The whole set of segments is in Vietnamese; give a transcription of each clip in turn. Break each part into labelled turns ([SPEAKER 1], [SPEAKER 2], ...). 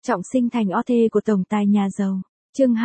[SPEAKER 1] Trọng sinh thành OT của tổng tài nhà giàu. Chương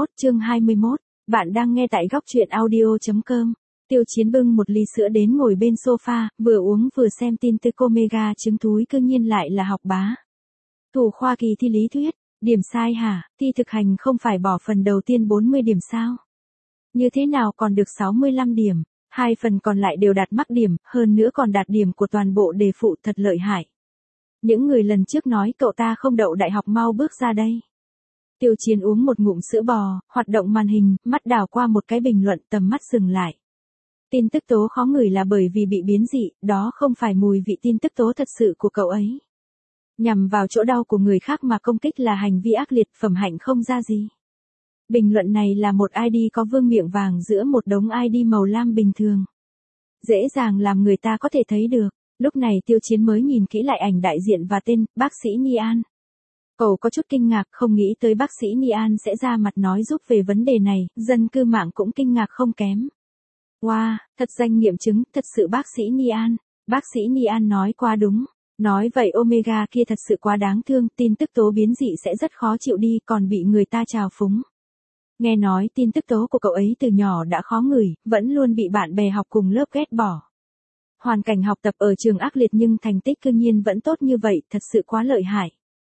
[SPEAKER 1] 21. Bạn đang nghe tại góc truyện audio.com. Tiêu Chiến bưng một ly sữa đến ngồi bên sofa, vừa uống vừa xem tin tức Omega trứng thúi cư nhiên lại là học bá. Thủ khoa kỳ thi lý thuyết, điểm sai hả, thi thực hành không phải bỏ phần đầu tiên 40 điểm sao? Như thế nào còn được 65 điểm, hai phần còn lại đều đạt mắc điểm, hơn nữa còn đạt điểm của toàn bộ đề phụ, thật lợi hại. Những người lần trước nói cậu ta không đậu đại học mau bước ra đây. Tiêu Chiến uống một ngụm sữa bò, hoạt động màn hình, mắt đảo qua một cái bình luận, tầm mắt dừng lại. Tin tức tố khó ngửi là bởi vì bị biến dị, đó không phải mùi vị tin tức tố thật sự của cậu ấy. Nhằm vào chỗ đau của người khác mà công kích là hành vi ác liệt, phẩm hạnh không ra gì. Bình luận này là một ID có vương miệng vàng giữa một đống ID màu lam bình thường. Dễ dàng làm người ta có thể thấy được. Lúc này Tiêu Chiến mới nhìn kỹ lại ảnh đại diện và tên, bác sĩ Ni An. Cậu có chút kinh ngạc, không nghĩ tới bác sĩ Ni An sẽ ra mặt nói giúp về vấn đề này, dân cư mạng cũng kinh ngạc không kém. Wow, thật danh nghiệm chứng, thật sự bác sĩ Ni An. Bác sĩ Ni An nói quá đúng. Nói vậy Omega kia thật sự quá đáng thương, tin tức tố biến dị sẽ rất khó chịu đi, còn bị người ta trào phúng. Nghe nói tin tức tố của cậu ấy từ nhỏ đã khó ngửi, vẫn luôn bị bạn bè học cùng lớp ghét bỏ. Hoàn cảnh học tập ở trường ác liệt nhưng thành tích cư nhiên vẫn tốt như vậy, thật sự quá lợi hại.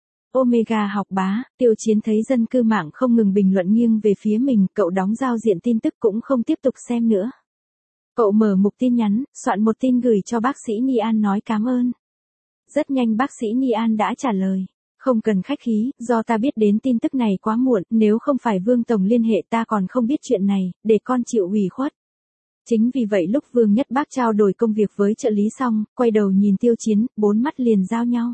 [SPEAKER 1] Omega học bá, Tiêu Chiến thấy dân cư mạng không ngừng bình luận nghiêng về phía mình, cậu đóng giao diện tin tức cũng không tiếp tục xem nữa. Cậu mở mục tin nhắn, soạn một tin gửi cho bác sĩ Ni An nói cảm ơn. Rất nhanh bác sĩ Ni An đã trả lời. Không cần khách khí, do ta biết đến tin tức này quá muộn, nếu không phải Vương Tổng liên hệ ta còn không biết chuyện này, để con chịu ủy khuất. Chính vì vậy lúc Vương Nhất Bác trao đổi công việc với trợ lý xong, quay đầu nhìn Tiêu Chiến, bốn mắt liền giao nhau.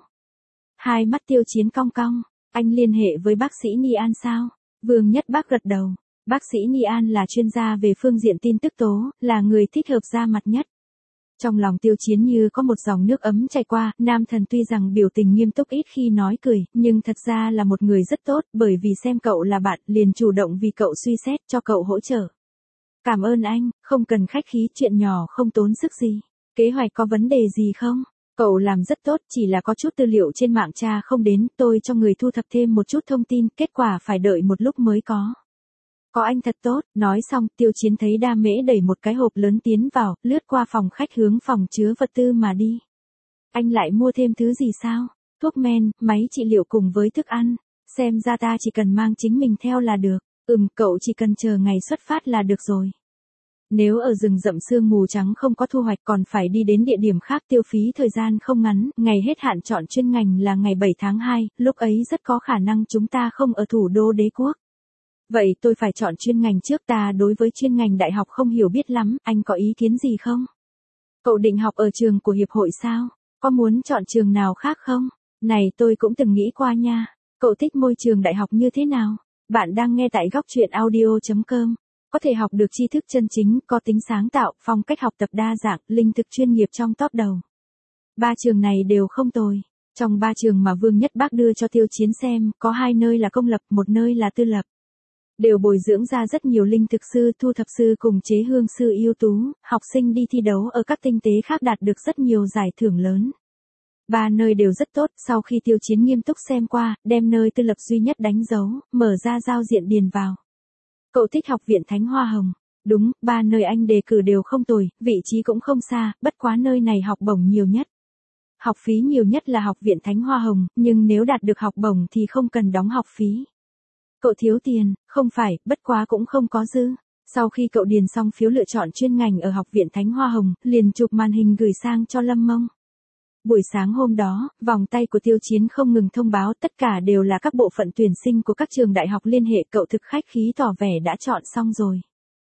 [SPEAKER 1] Hai mắt Tiêu Chiến cong cong, anh liên hệ với bác sĩ Ni An sao? Vương Nhất Bác gật đầu. Bác sĩ Ni An là chuyên gia về phương diện tin tức tố, là người thích hợp ra mặt nhất. Trong lòng Tiêu Chiến như có một dòng nước ấm chảy qua, nam thần tuy rằng biểu tình nghiêm túc ít khi nói cười, nhưng thật ra là một người rất tốt, bởi vì xem cậu là bạn, liền chủ động vì cậu suy xét, cho cậu hỗ trợ. Cảm ơn anh, không cần khách khí, chuyện nhỏ không tốn sức gì. Kế hoạch có vấn đề gì không? Cậu làm rất tốt, chỉ là có chút tư liệu trên mạng tra không đến, tôi cho người thu thập thêm một chút thông tin, kết quả phải đợi một lúc mới có. Có anh thật tốt, nói xong, Tiêu Chiến thấy Đa Mễ đẩy một cái hộp lớn tiến vào, lướt qua phòng khách hướng phòng chứa vật tư mà đi. Anh lại mua thêm thứ gì sao? Thuốc men, máy trị liệu cùng với thức ăn. Xem ra ta chỉ cần mang chính mình theo là được. Cậu chỉ cần chờ ngày xuất phát là được rồi. Nếu ở rừng rậm sương mù trắng không có thu hoạch còn phải đi đến địa điểm khác tiêu phí thời gian không ngắn, ngày hết hạn chọn chuyên ngành là ngày 7 tháng 2, lúc ấy rất có khả năng chúng ta không ở thủ đô đế quốc. Vậy tôi phải chọn chuyên ngành trước, ta đối với chuyên ngành đại học không hiểu biết lắm, anh có ý kiến gì không? Cậu định học ở trường của hiệp hội sao? Có muốn chọn trường nào khác không? Này tôi cũng từng nghĩ qua nha. Cậu thích môi trường đại học như thế nào? Bạn đang nghe tại góc truyện audio.com. Có thể học được tri thức chân chính, có tính sáng tạo, phong cách học tập đa dạng, linh thực chuyên nghiệp trong top đầu. Ba trường này đều không tồi. Trong ba trường mà Vương Nhất Bác đưa cho Tiêu Chiến xem, có hai nơi là công lập, một nơi là tư lập. Đều bồi dưỡng ra rất nhiều linh thực sư, thu thập sư cùng chế hương sư ưu tú, học sinh đi thi đấu ở các tinh tế khác đạt được rất nhiều giải thưởng lớn. Ba nơi đều rất tốt, sau khi Tiêu Chiến nghiêm túc xem qua, đem nơi tư lập duy nhất đánh dấu, mở ra giao diện điền vào. Cậu thích học viện Thánh Hoa Hồng. Đúng, ba nơi anh đề cử đều không tồi, vị trí cũng không xa, bất quá nơi này học bổng nhiều nhất. Học phí nhiều nhất là học viện Thánh Hoa Hồng, nhưng nếu đạt được học bổng thì không cần đóng học phí. Cậu thiếu tiền, không phải, bất quá cũng không có dư. Sau khi cậu điền xong phiếu lựa chọn chuyên ngành ở học viện Thánh Hoa Hồng, liền chụp màn hình gửi sang cho Lâm Mông. Buổi sáng hôm đó, vòng tay của Tiêu Chiến không ngừng thông báo, tất cả đều là các bộ phận tuyển sinh của các trường đại học liên hệ, cậu thực khách khí tỏ vẻ đã chọn xong rồi.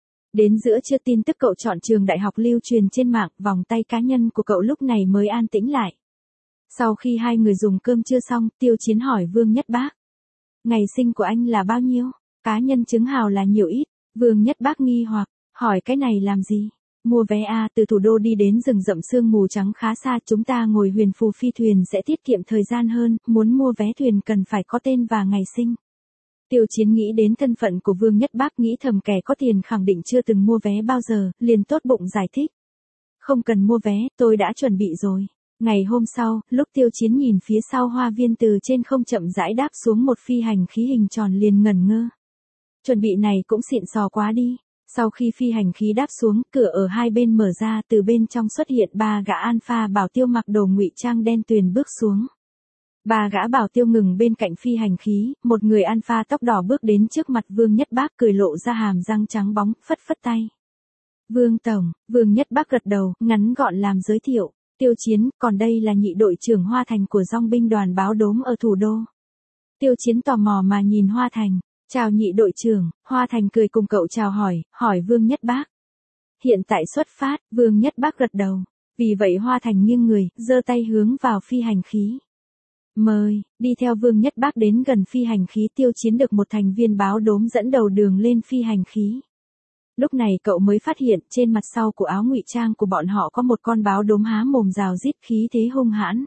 [SPEAKER 1] Đến giữa trưa tin tức cậu chọn trường đại học lưu truyền trên mạng, vòng tay cá nhân của cậu lúc này mới an tĩnh lại. Sau khi hai người dùng cơm trưa xong, Tiêu Chiến hỏi Vương Nhất Bác. Ngày sinh của anh là bao nhiêu? Cá nhân chứng hào là nhiều ít? Vương Nhất Bác nghi hoặc, hỏi cái này làm gì? Mua vé từ thủ đô đi đến rừng rậm sương mù trắng khá xa, chúng ta ngồi huyền phù phi thuyền sẽ tiết kiệm thời gian hơn, muốn mua vé thuyền cần phải có tên và ngày sinh. Tiêu Chiến nghĩ đến thân phận của Vương Nhất Bác, nghĩ thầm kẻ có tiền khẳng định chưa từng mua vé bao giờ, liền tốt bụng giải thích. Không cần mua vé, tôi đã chuẩn bị rồi. Ngày hôm sau, lúc Tiêu Chiến nhìn phía sau hoa viên từ trên không chậm rãi đáp xuống một phi hành khí hình tròn liền ngẩn ngơ. Chuẩn bị này cũng xịn sò quá đi. Sau khi phi hành khí đáp xuống, cửa ở hai bên mở ra, từ bên trong xuất hiện ba gã alpha bảo tiêu mặc đồ ngụy trang đen tuyền bước xuống. Ba gã bảo tiêu ngừng bên cạnh phi hành khí, một người alpha tóc đỏ bước đến trước mặt Vương Nhất Bác cười lộ ra hàm răng trắng bóng, phất phất tay. Vương Tổng, Vương Nhất Bác gật đầu, ngắn gọn làm giới thiệu. Tiêu Chiến, còn đây là nhị đội trưởng Hoa Thành của dong binh đoàn báo đốm ở thủ đô. Tiêu Chiến tò mò mà nhìn Hoa Thành. Chào nhị đội trưởng, Hoa Thành cười cùng cậu chào hỏi Vương Nhất Bác. Hiện tại xuất phát, Vương Nhất Bác gật đầu. Vì vậy Hoa Thành nghiêng người, giơ tay hướng vào phi hành khí. Mời, đi theo Vương Nhất Bác đến gần phi hành khí. Tiêu Chiến được một thành viên báo đốm dẫn đầu đường lên phi hành khí. Lúc này cậu mới phát hiện trên mặt sau của áo ngụy trang của bọn họ có một con báo đốm há mồm rào rít khí thế hung hãn.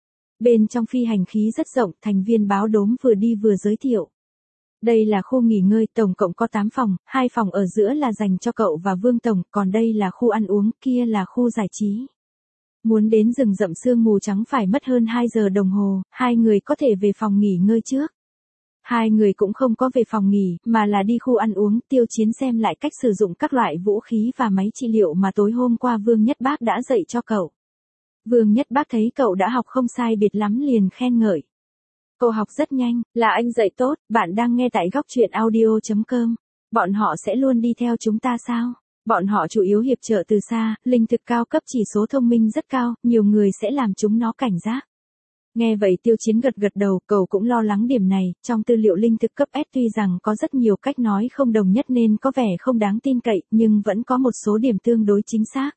[SPEAKER 1] Bên trong phi hành khí rất rộng, thành viên báo đốm vừa đi vừa giới thiệu. Đây là khu nghỉ ngơi, tổng cộng có 8 phòng, 2 phòng ở giữa là dành cho cậu và Vương Tổng, còn đây là khu ăn uống, kia là khu giải trí. Muốn đến rừng rậm sương mù trắng phải mất hơn 2 giờ đồng hồ, hai người có thể về phòng nghỉ ngơi trước. Hai người cũng không có về phòng nghỉ, mà là đi khu ăn uống. Tiêu Chiến xem lại cách sử dụng các loại vũ khí và máy trị liệu mà tối hôm qua Vương Nhất Bác đã dạy cho cậu. Vương Nhất Bác thấy cậu đã học không sai biệt lắm liền khen ngợi. Cậu học rất nhanh, là anh dạy tốt, bạn đang nghe tại góc truyện audio.com. Bọn họ sẽ luôn đi theo chúng ta sao? Bọn họ chủ yếu hiệp trợ từ xa, linh thực cao cấp chỉ số thông minh rất cao, nhiều người sẽ làm chúng nó cảnh giác. Nghe vậy Tiêu Chiến gật gật đầu, cậu cũng lo lắng điểm này, trong tư liệu linh thực cấp S tuy rằng có rất nhiều cách nói không đồng nhất nên có vẻ không đáng tin cậy, nhưng vẫn có một số điểm tương đối chính xác.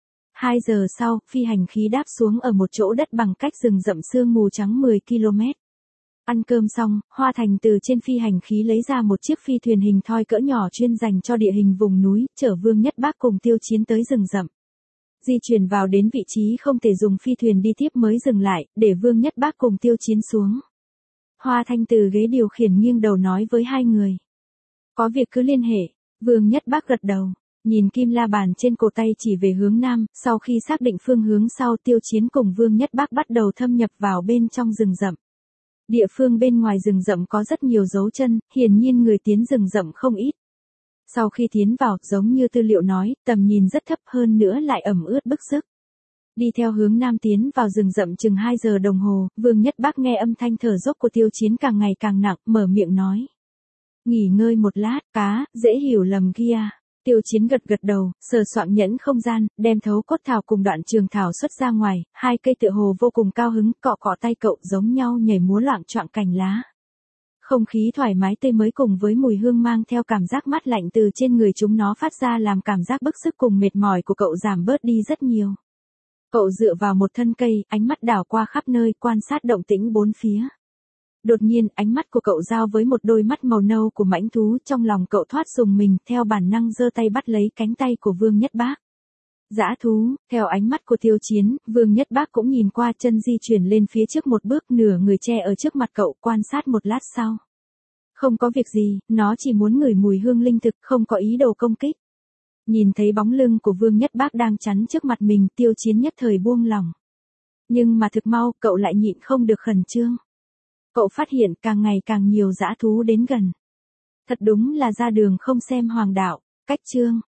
[SPEAKER 1] 2 giờ sau, phi hành khí đáp xuống ở một chỗ đất bằng cách rừng rậm sương mù trắng 10 km. Ăn cơm xong, Hoa Thành từ trên phi hành khí lấy ra một chiếc phi thuyền hình thoi cỡ nhỏ chuyên dành cho địa hình vùng núi, chở Vương Nhất Bác cùng Tiêu Chiến tới rừng rậm. Di chuyển vào đến vị trí không thể dùng phi thuyền đi tiếp mới dừng lại, để Vương Nhất Bác cùng Tiêu Chiến xuống. Hoa Thành từ ghế điều khiển nghiêng đầu nói với hai người. Có việc cứ liên hệ, Vương Nhất Bác gật đầu, nhìn kim la bàn trên cổ tay chỉ về hướng nam, sau khi xác định phương hướng sau Tiêu Chiến cùng Vương Nhất Bác bắt đầu thâm nhập vào bên trong rừng rậm. Địa phương bên ngoài rừng rậm có rất nhiều dấu chân, hiển nhiên người tiến rừng rậm không ít. Sau khi tiến vào, giống như tư liệu nói, tầm nhìn rất thấp hơn nữa lại ẩm ướt bức sức. Đi theo hướng nam tiến vào rừng rậm chừng 2 giờ đồng hồ, Vương Nhất Bác nghe âm thanh thở dốc của Tiêu Chiến càng ngày càng nặng, mở miệng nói. Nghỉ ngơi một lát, cá, dễ hiểu lầm kia. Tiêu Chiến gật gật đầu, sờ soạng nhẫn không gian, đem thấu cốt thảo cùng đoạn trường thảo xuất ra ngoài, hai cây tựa hồ vô cùng cao hứng, cọ cọ tay cậu giống nhau nhảy múa loạng choạng cành lá. Không khí thoải mái tươi mới cùng với mùi hương mang theo cảm giác mát lạnh từ trên người chúng nó phát ra làm cảm giác bức sức cùng mệt mỏi của cậu giảm bớt đi rất nhiều. Cậu dựa vào một thân cây, ánh mắt đảo qua khắp nơi, quan sát động tĩnh bốn phía. Đột nhiên, ánh mắt của cậu giao với một đôi mắt màu nâu của mãnh thú, trong lòng cậu thoát rùng mình, theo bản năng giơ tay bắt lấy cánh tay của Vương Nhất Bác. Dã thú, theo ánh mắt của Tiêu Chiến, Vương Nhất Bác cũng nhìn qua, chân di chuyển lên phía trước một bước, nửa người che ở trước mặt cậu, quan sát một lát sau. Không có việc gì, nó chỉ muốn ngửi mùi hương linh thực, không có ý đồ công kích. Nhìn thấy bóng lưng của Vương Nhất Bác đang chắn trước mặt mình, Tiêu Chiến nhất thời buông lòng. Nhưng mà thực mau, cậu lại nhịn không được khẩn trương. Cậu phát hiện càng ngày càng nhiều dã thú đến gần. Thật đúng là ra đường không xem hoàng đạo. Cách chương